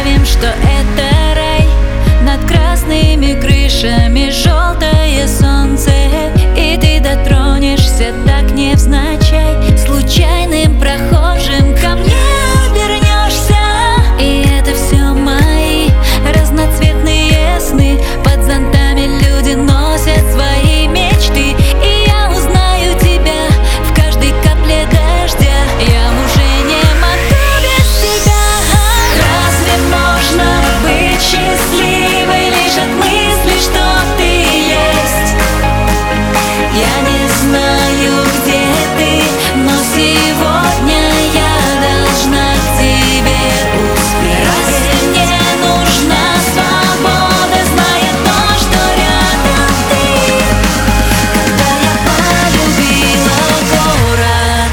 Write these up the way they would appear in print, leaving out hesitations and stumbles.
представим, что это рай. Над красными крышами желтое солнце, и ты дотронешься так невзначай. Случайным прохожим ко мне обернешься. И это все мои разноцветные сны. Под зонтами люди носят свои мечты, и я узнаю тебя в каждой капле дождя. Я уже не могу без тебя. Разве можно быть счастливой лишь от мысли, что ты есть? Я не знаю, где ты, но сегодня я должна к тебе успеть. Разве мне нужна свобода, зная то, что рядом ты? Когда я полюбила город,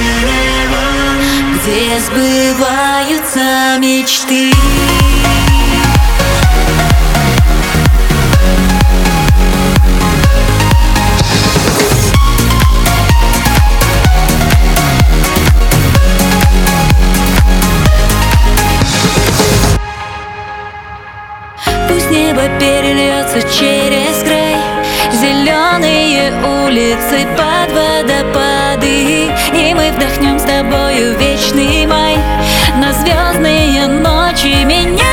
где сбываются мечты. Пусть небо перельется через край, зеленые улицы под водопады, и мы вдохнем с тобою вечный май. На звездные ночи меня